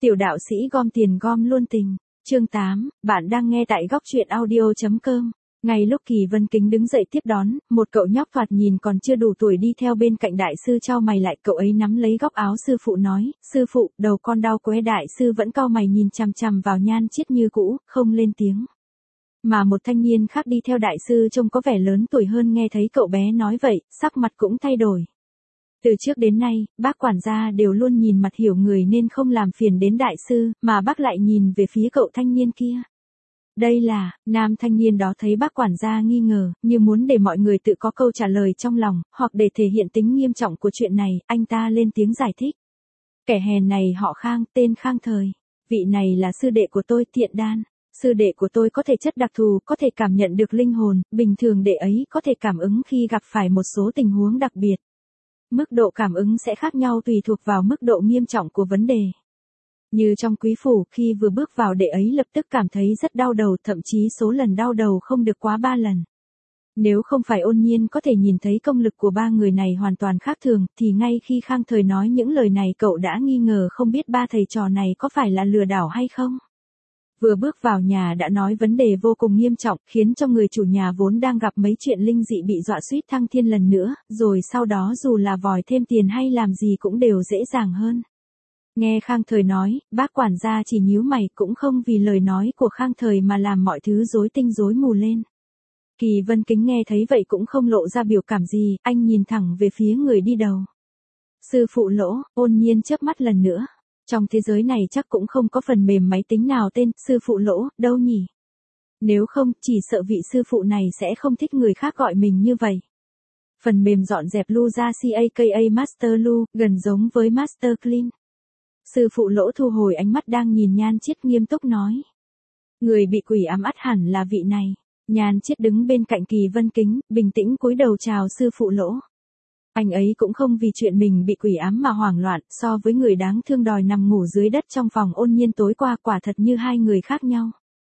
Tiểu đạo sĩ gom tiền gom luôn tình. Chương 8, bạn đang nghe tại góc truyện audio.com. Ngay lúc Kỳ Vân Kính đứng dậy tiếp đón, một cậu nhóc thoạt nhìn còn chưa đủ tuổi đi theo bên cạnh đại sư chau mày lại, cậu ấy nắm lấy góc áo sư phụ nói, sư phụ, đầu con đau quá. Đại sư vẫn cau mày nhìn chằm chằm vào Nhan Chiết như cũ, không lên tiếng. Mà một thanh niên khác đi theo đại sư trông có vẻ lớn tuổi hơn nghe thấy cậu bé nói vậy, sắc mặt cũng thay đổi. Từ trước đến nay, bác quản gia đều luôn nhìn mặt hiểu người nên không làm phiền đến đại sư, mà bác lại nhìn về phía cậu thanh niên kia. Đây là, nam thanh niên đó thấy bác quản gia nghi ngờ, như muốn để mọi người tự có câu trả lời trong lòng, hoặc để thể hiện tính nghiêm trọng của chuyện này, anh ta lên tiếng giải thích. Kẻ hèn này họ Khang, tên Khang Thời. Vị này là sư đệ của tôi, Thiện Đan. Sư đệ của tôi có thể chất đặc thù, có thể cảm nhận được linh hồn, bình thường đệ ấy có thể cảm ứng khi gặp phải một số tình huống đặc biệt. Mức độ cảm ứng sẽ khác nhau tùy thuộc vào mức độ nghiêm trọng của vấn đề. Như trong quý phủ, khi vừa bước vào đệ ấy lập tức cảm thấy rất đau đầu, thậm chí số lần đau đầu không được quá 3 lần. Nếu không phải Ôn Nhiên có thể nhìn thấy công lực của ba người này hoàn toàn khác thường, thì ngay khi Khang Thời nói những lời này cậu đã nghi ngờ không biết ba thầy trò này có phải là lừa đảo hay không. Vừa bước vào nhà đã nói vấn đề vô cùng nghiêm trọng, khiến cho người chủ nhà vốn đang gặp mấy chuyện linh dị bị dọa suýt thăng thiên lần nữa, rồi sau đó dù là vòi thêm tiền hay làm gì cũng đều dễ dàng hơn. Nghe Khang Thời nói, bác quản gia chỉ nhíu mày, cũng không vì lời nói của Khang Thời mà làm mọi thứ rối tinh rối mù lên. Kỳ Vân Kính nghe thấy vậy cũng không lộ ra biểu cảm gì, anh nhìn thẳng về phía người đi đầu. Sư phụ Lỗ. Ôn Nhiên chớp mắt lần nữa. Trong thế giới này chắc cũng không có phần mềm máy tính nào tên sư phụ Lỗ đâu nhỉ. Nếu không, chỉ sợ vị sư phụ này sẽ không thích người khác gọi mình như vậy. Phần mềm dọn dẹp lưu ra CAKA Master Lu, gần giống với Master Clean. Sư phụ Lỗ thu hồi ánh mắt đang nhìn Nhan Chiết nghiêm túc nói. Người bị quỷ ám ắt hẳn là vị này. Nhan Chiết đứng bên cạnh Kỳ Vân Kính, bình tĩnh cúi đầu chào sư phụ Lỗ. Anh ấy cũng không vì chuyện mình bị quỷ ám mà hoảng loạn, so với người đáng thương đòi nằm ngủ dưới đất trong phòng Ôn Nhiên tối qua quả thật như hai người khác nhau.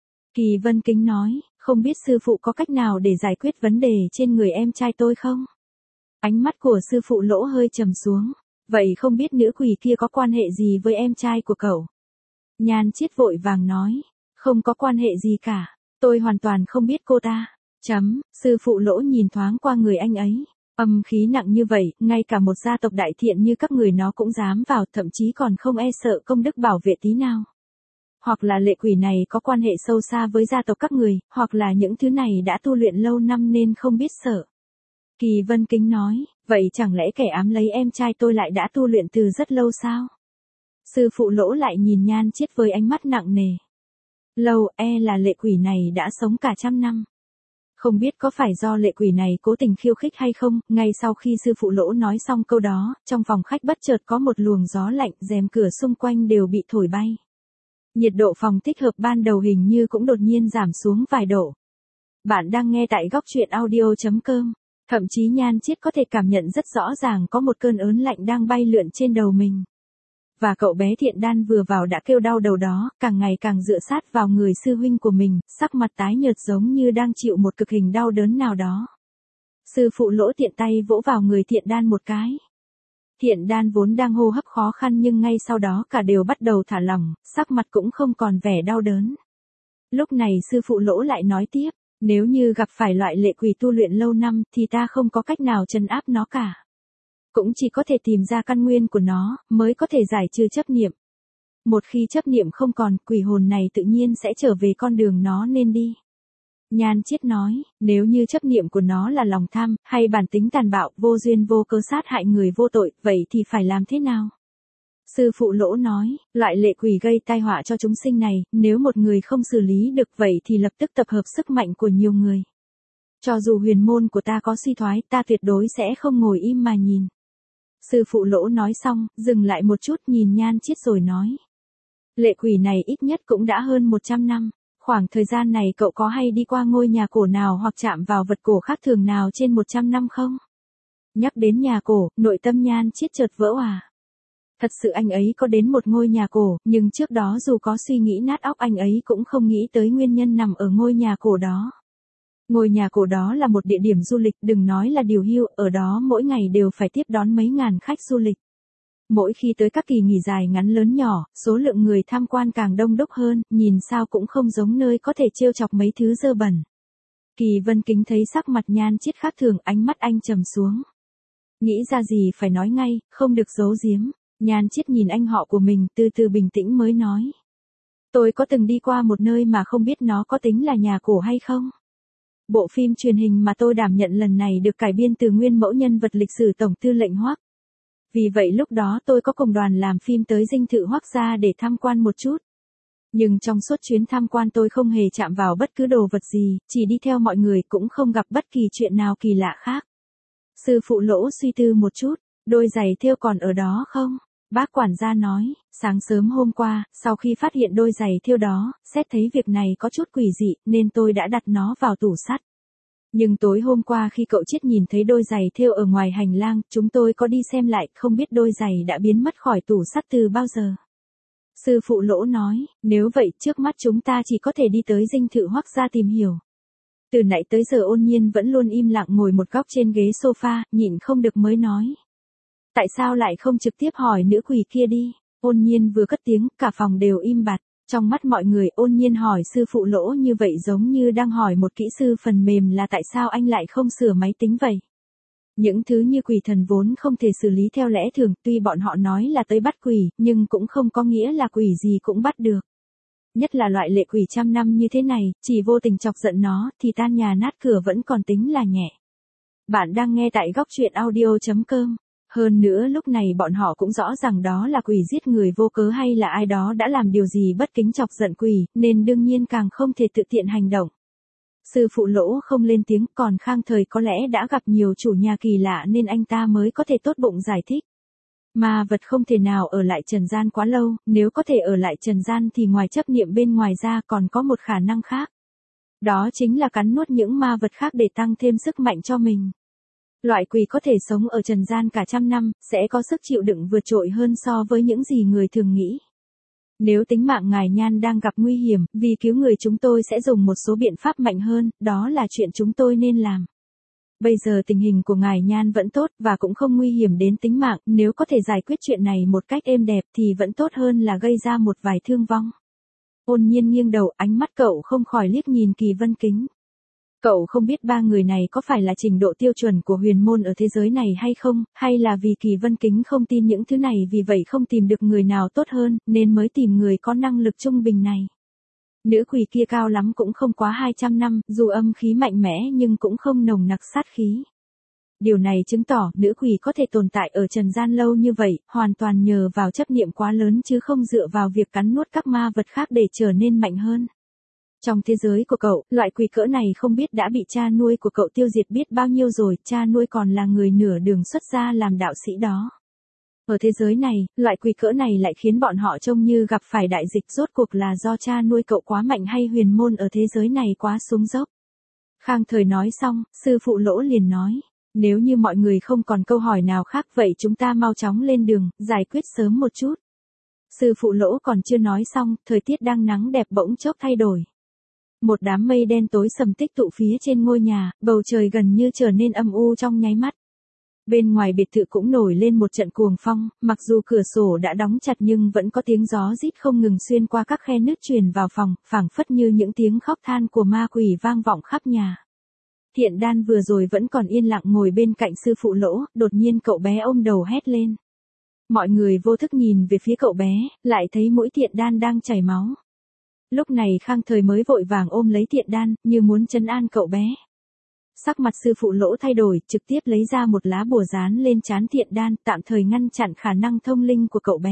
Kỳ Vân Kính nói, không biết sư phụ có cách nào để giải quyết vấn đề trên người em trai tôi không? Ánh mắt của sư phụ Lỗ hơi trầm xuống. Vậy không biết nữ quỷ kia có quan hệ gì với em trai của cậu? Nhan Chiết vội vàng nói, không có quan hệ gì cả, tôi hoàn toàn không biết cô ta. Sư phụ Lỗ nhìn thoáng qua người anh ấy. Âm khí nặng như vậy, ngay cả một gia tộc đại thiện như các người nó cũng dám vào, thậm chí còn không e sợ công đức bảo vệ tí nào. Hoặc là lệ quỷ này có quan hệ sâu xa với gia tộc các người, hoặc là những thứ này đã tu luyện lâu năm nên không biết sợ. Kỳ Vân Kính nói, vậy chẳng lẽ kẻ ám lấy em trai tôi lại đã tu luyện từ rất lâu sao? Sư phụ Lỗ lại nhìn Nhan Chiết với ánh mắt nặng nề. Lâu, là lệ quỷ này đã sống cả 100 năm. Không biết có phải do lệ quỷ này cố tình khiêu khích hay không, ngay sau khi sư phụ Lỗ nói xong câu đó, trong phòng khách bất chợt có một luồng gió lạnh, rèm cửa xung quanh đều bị thổi bay. Nhiệt độ phòng thích hợp ban đầu hình như cũng đột nhiên giảm xuống vài độ. Bạn đang nghe tại góc truyện audio.com. Thậm chí Nhan Chiết có thể cảm nhận rất rõ ràng có một cơn ớn lạnh đang bay lượn trên đầu mình. Và cậu bé Thiện Đan vừa vào đã kêu đau đầu đó, càng ngày càng dựa sát vào người sư huynh của mình, sắc mặt tái nhợt giống như đang chịu một cực hình đau đớn nào đó. Sư phụ Lỗ tiện tay vỗ vào người Thiện Đan một cái. Thiện Đan vốn đang hô hấp khó khăn nhưng ngay sau đó cả đều bắt đầu thả lỏng, sắc mặt cũng không còn vẻ đau đớn. Lúc này sư phụ Lỗ lại nói tiếp, nếu như gặp phải loại lệ quỷ tu luyện lâu năm thì ta không có cách nào trấn áp nó cả. Cũng chỉ có thể tìm ra căn nguyên của nó, mới có thể giải trừ chấp niệm. Một khi chấp niệm không còn, quỷ hồn này tự nhiên sẽ trở về con đường nó nên đi. Nhan Chiết nói, nếu như chấp niệm của nó là lòng tham, hay bản tính tàn bạo, vô duyên vô cớ sát hại người vô tội, vậy thì phải làm thế nào? Sư phụ Lỗ nói, loại lệ quỷ gây tai họa cho chúng sinh này, nếu một người không xử lý được vậy thì lập tức tập hợp sức mạnh của nhiều người. Cho dù huyền môn của ta có suy thoái, ta tuyệt đối sẽ không ngồi im mà nhìn. Sư phụ Lỗ nói xong, dừng lại một chút nhìn Nhan Chiết rồi nói. Lệ quỷ này ít nhất cũng đã hơn 100 năm. Khoảng thời gian này cậu có hay đi qua ngôi nhà cổ nào hoặc chạm vào vật cổ khác thường nào trên 100 năm không? Nhắc đến nhà cổ, nội tâm Nhan Chiết chợt vỡ òa. Thật sự anh ấy có đến một ngôi nhà cổ, nhưng trước đó dù có suy nghĩ nát óc anh ấy cũng không nghĩ tới nguyên nhân nằm ở ngôi nhà cổ đó. Ngôi nhà cổ đó là một địa điểm du lịch, đừng nói là điều hưu, ở đó mỗi ngày đều phải tiếp đón mấy ngàn khách du lịch. Mỗi khi tới các kỳ nghỉ dài ngắn lớn nhỏ, số lượng người tham quan càng đông đúc hơn, nhìn sao cũng không giống nơi có thể trêu chọc mấy thứ dơ bẩn. Kỳ Vân Kính thấy sắc mặt Nhan Chiết khác thường, ánh mắt anh trầm xuống. Nghĩ ra gì phải nói ngay, không được giấu giếm. Nhan Chiết nhìn anh họ của mình, từ từ bình tĩnh mới nói. Tôi có từng đi qua một nơi mà không biết nó có tính là nhà cổ hay không? Bộ phim truyền hình mà tôi đảm nhận lần này được cải biên từ nguyên mẫu nhân vật lịch sử Tổng tư lệnh Hoắc. Vì vậy lúc đó tôi có cùng đoàn làm phim tới dinh thự Hoắc gia để tham quan một chút. Nhưng trong suốt chuyến tham quan tôi không hề chạm vào bất cứ đồ vật gì, chỉ đi theo mọi người cũng không gặp bất kỳ chuyện nào kỳ lạ khác. Sư phụ Lỗ suy tư một chút, đôi giày thêu còn ở đó không? Bác quản gia nói, sáng sớm hôm qua, sau khi phát hiện đôi giày thêu đó, xét thấy việc này có chút quỷ dị, nên tôi đã đặt nó vào tủ sắt. Nhưng tối hôm qua khi cậu Chiết nhìn thấy đôi giày thêu ở ngoài hành lang, chúng tôi có đi xem lại, không biết đôi giày đã biến mất khỏi tủ sắt từ bao giờ. Sư phụ Lỗ nói, nếu vậy trước mắt chúng ta chỉ có thể đi tới dinh thự Hoắc gia tìm hiểu. Từ nãy tới giờ Ôn Nhiên vẫn luôn im lặng ngồi một góc trên ghế sofa, nhịn không được mới nói. Tại sao lại không trực tiếp hỏi nữ quỷ kia đi? Ôn Nhiên vừa cất tiếng, cả phòng đều im bặt. Trong mắt mọi người, Ôn Nhiên hỏi sư phụ Lỗ như vậy giống như đang hỏi một kỹ sư phần mềm là tại sao anh lại không sửa máy tính vậy. Những thứ như quỷ thần vốn không thể xử lý theo lẽ thường, tuy bọn họ nói là tới bắt quỷ, nhưng cũng không có nghĩa là quỷ gì cũng bắt được. Nhất là loại lệ quỷ trăm năm như thế này, chỉ vô tình chọc giận nó, thì tan nhà nát cửa vẫn còn tính là nhẹ. Bạn đang nghe tại góc truyện audio.com. Hơn nữa lúc này bọn họ cũng rõ ràng đó là quỷ giết người vô cớ hay là ai đó đã làm điều gì bất kính chọc giận quỷ, nên đương nhiên càng không thể tự tiện hành động. Sư phụ Lỗ không lên tiếng, còn Khang Thời có lẽ đã gặp nhiều chủ nhà kỳ lạ nên anh ta mới có thể tốt bụng giải thích. Ma vật không thể nào ở lại trần gian quá lâu, nếu có thể ở lại trần gian thì ngoài chấp niệm bên ngoài ra còn có một khả năng khác. Đó chính là cắn nuốt những ma vật khác để tăng thêm sức mạnh cho mình. Loại quỷ có thể sống ở trần gian cả trăm năm, sẽ có sức chịu đựng vượt trội hơn so với những gì người thường nghĩ. Nếu tính mạng ngài Nhan đang gặp nguy hiểm, vì cứu người chúng tôi sẽ dùng một số biện pháp mạnh hơn, đó là chuyện chúng tôi nên làm. Bây giờ tình hình của ngài Nhan vẫn tốt và cũng không nguy hiểm đến tính mạng, nếu có thể giải quyết chuyện này một cách êm đẹp thì vẫn tốt hơn là gây ra một vài thương vong. Ôn Nhiên nghiêng đầu, ánh mắt cậu không khỏi liếc nhìn Kỳ Vân Kính. Cậu không biết ba người này có phải là trình độ tiêu chuẩn của huyền môn ở thế giới này hay không, hay là vì Kỳ Vân Kính không tin những thứ này vì vậy không tìm được người nào tốt hơn, nên mới tìm người có năng lực trung bình này. Nữ quỷ kia cao lắm cũng không quá 200 năm, dù âm khí mạnh mẽ nhưng cũng không nồng nặc sát khí. Điều này chứng tỏ nữ quỷ có thể tồn tại ở trần gian lâu như vậy, hoàn toàn nhờ vào chấp niệm quá lớn chứ không dựa vào việc cắn nuốt các ma vật khác để trở nên mạnh hơn. Trong thế giới của cậu, loại quỷ cỡ này không biết đã bị cha nuôi của cậu tiêu diệt biết bao nhiêu rồi, cha nuôi còn là người nửa đường xuất gia làm đạo sĩ đó. Ở thế giới này, loại quỷ cỡ này lại khiến bọn họ trông như gặp phải đại dịch, rốt cuộc là do cha nuôi cậu quá mạnh hay huyền môn ở thế giới này quá xuống dốc. Khang Thời nói xong, sư phụ Lỗ liền nói, nếu như mọi người không còn câu hỏi nào khác vậy chúng ta mau chóng lên đường, giải quyết sớm một chút. Sư phụ Lỗ còn chưa nói xong, thời tiết đang nắng đẹp bỗng chốc thay đổi. Một đám mây đen tối sầm tích tụ phía trên ngôi nhà, bầu trời gần như trở nên âm u trong nháy mắt. Bên ngoài biệt thự cũng nổi lên một trận cuồng phong, mặc dù cửa sổ đã đóng chặt nhưng vẫn có tiếng gió rít không ngừng xuyên qua các khe nứt truyền vào phòng, phảng phất như những tiếng khóc than của ma quỷ vang vọng khắp nhà. Thiện Đan vừa rồi vẫn còn yên lặng ngồi bên cạnh sư phụ Lỗ, đột nhiên cậu bé ôm đầu hét lên. Mọi người vô thức nhìn về phía cậu bé, lại thấy mũi Thiện Đan đang chảy máu. Lúc này Khang Thời mới vội vàng ôm lấy Thiện Đan, như muốn trấn an cậu bé. Sắc mặt sư phụ Lỗ thay đổi, trực tiếp lấy ra một lá bùa dán lên trán Thiện Đan, tạm thời ngăn chặn khả năng thông linh của cậu bé.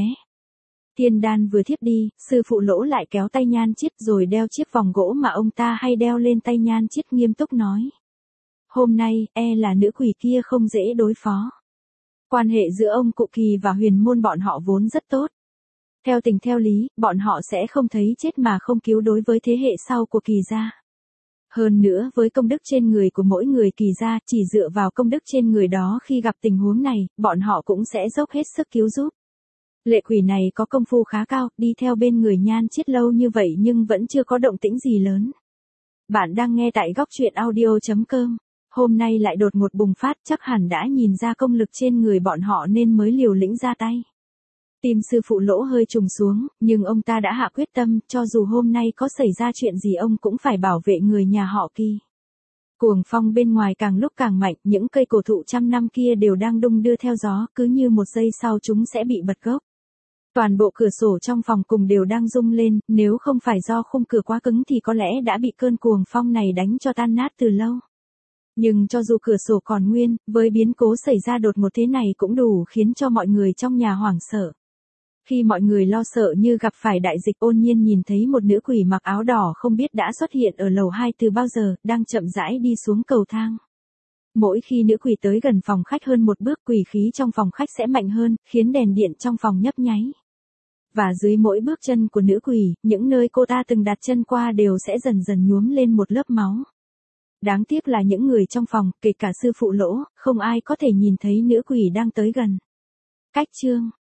Thiện Đan vừa thiếp đi, sư phụ Lỗ lại kéo tay Nhan Chiết rồi đeo chiếc vòng gỗ mà ông ta hay đeo lên tay Nhan Chiết, nghiêm túc nói. Hôm nay, là nữ quỷ kia không dễ đối phó. Quan hệ giữa ông cụ Kỳ và huyền môn bọn họ vốn rất tốt. Theo tình theo lý, bọn họ sẽ không thấy chết mà không cứu đối với thế hệ sau của Kỳ gia. Hơn nữa với công đức trên người của mỗi người Kỳ gia, chỉ dựa vào công đức trên người đó khi gặp tình huống này, bọn họ cũng sẽ dốc hết sức cứu giúp. Lệ quỷ này có công phu khá cao, đi theo bên người Nhan Chiết lâu như vậy nhưng vẫn chưa có động tĩnh gì lớn. Bạn đang nghe tại góc truyện audio.com. Hôm nay lại đột ngột bùng phát, chắc hẳn đã nhìn ra công lực trên người bọn họ nên mới liều lĩnh ra tay. Tim sư phụ Lỗ hơi trùng xuống, nhưng ông ta đã hạ quyết tâm, cho dù hôm nay có xảy ra chuyện gì ông cũng phải bảo vệ người nhà họ Kỳ. Cuồng phong bên ngoài càng lúc càng mạnh, những cây cổ thụ trăm năm kia đều đang đung đưa theo gió, cứ như một giây sau chúng sẽ bị bật gốc. Toàn bộ cửa sổ trong phòng cùng đều đang rung lên, nếu không phải do khung cửa quá cứng thì có lẽ đã bị cơn cuồng phong này đánh cho tan nát từ lâu. Nhưng cho dù cửa sổ còn nguyên, với biến cố xảy ra đột ngột thế này cũng đủ khiến cho mọi người trong nhà hoảng sợ. Khi mọi người lo sợ như gặp phải đại dịch, Ôn Nhiên nhìn thấy một nữ quỷ mặc áo đỏ không biết đã xuất hiện ở lầu 2 từ bao giờ, đang chậm rãi đi xuống cầu thang. Mỗi khi nữ quỷ tới gần phòng khách hơn một bước, quỷ khí trong phòng khách sẽ mạnh hơn, khiến đèn điện trong phòng nhấp nháy. Và dưới mỗi bước chân của nữ quỷ, những nơi cô ta từng đặt chân qua đều sẽ dần dần nhuốm lên một lớp máu. Đáng tiếc là những người trong phòng, kể cả sư phụ Lỗ, không ai có thể nhìn thấy nữ quỷ đang tới gần. Cách chương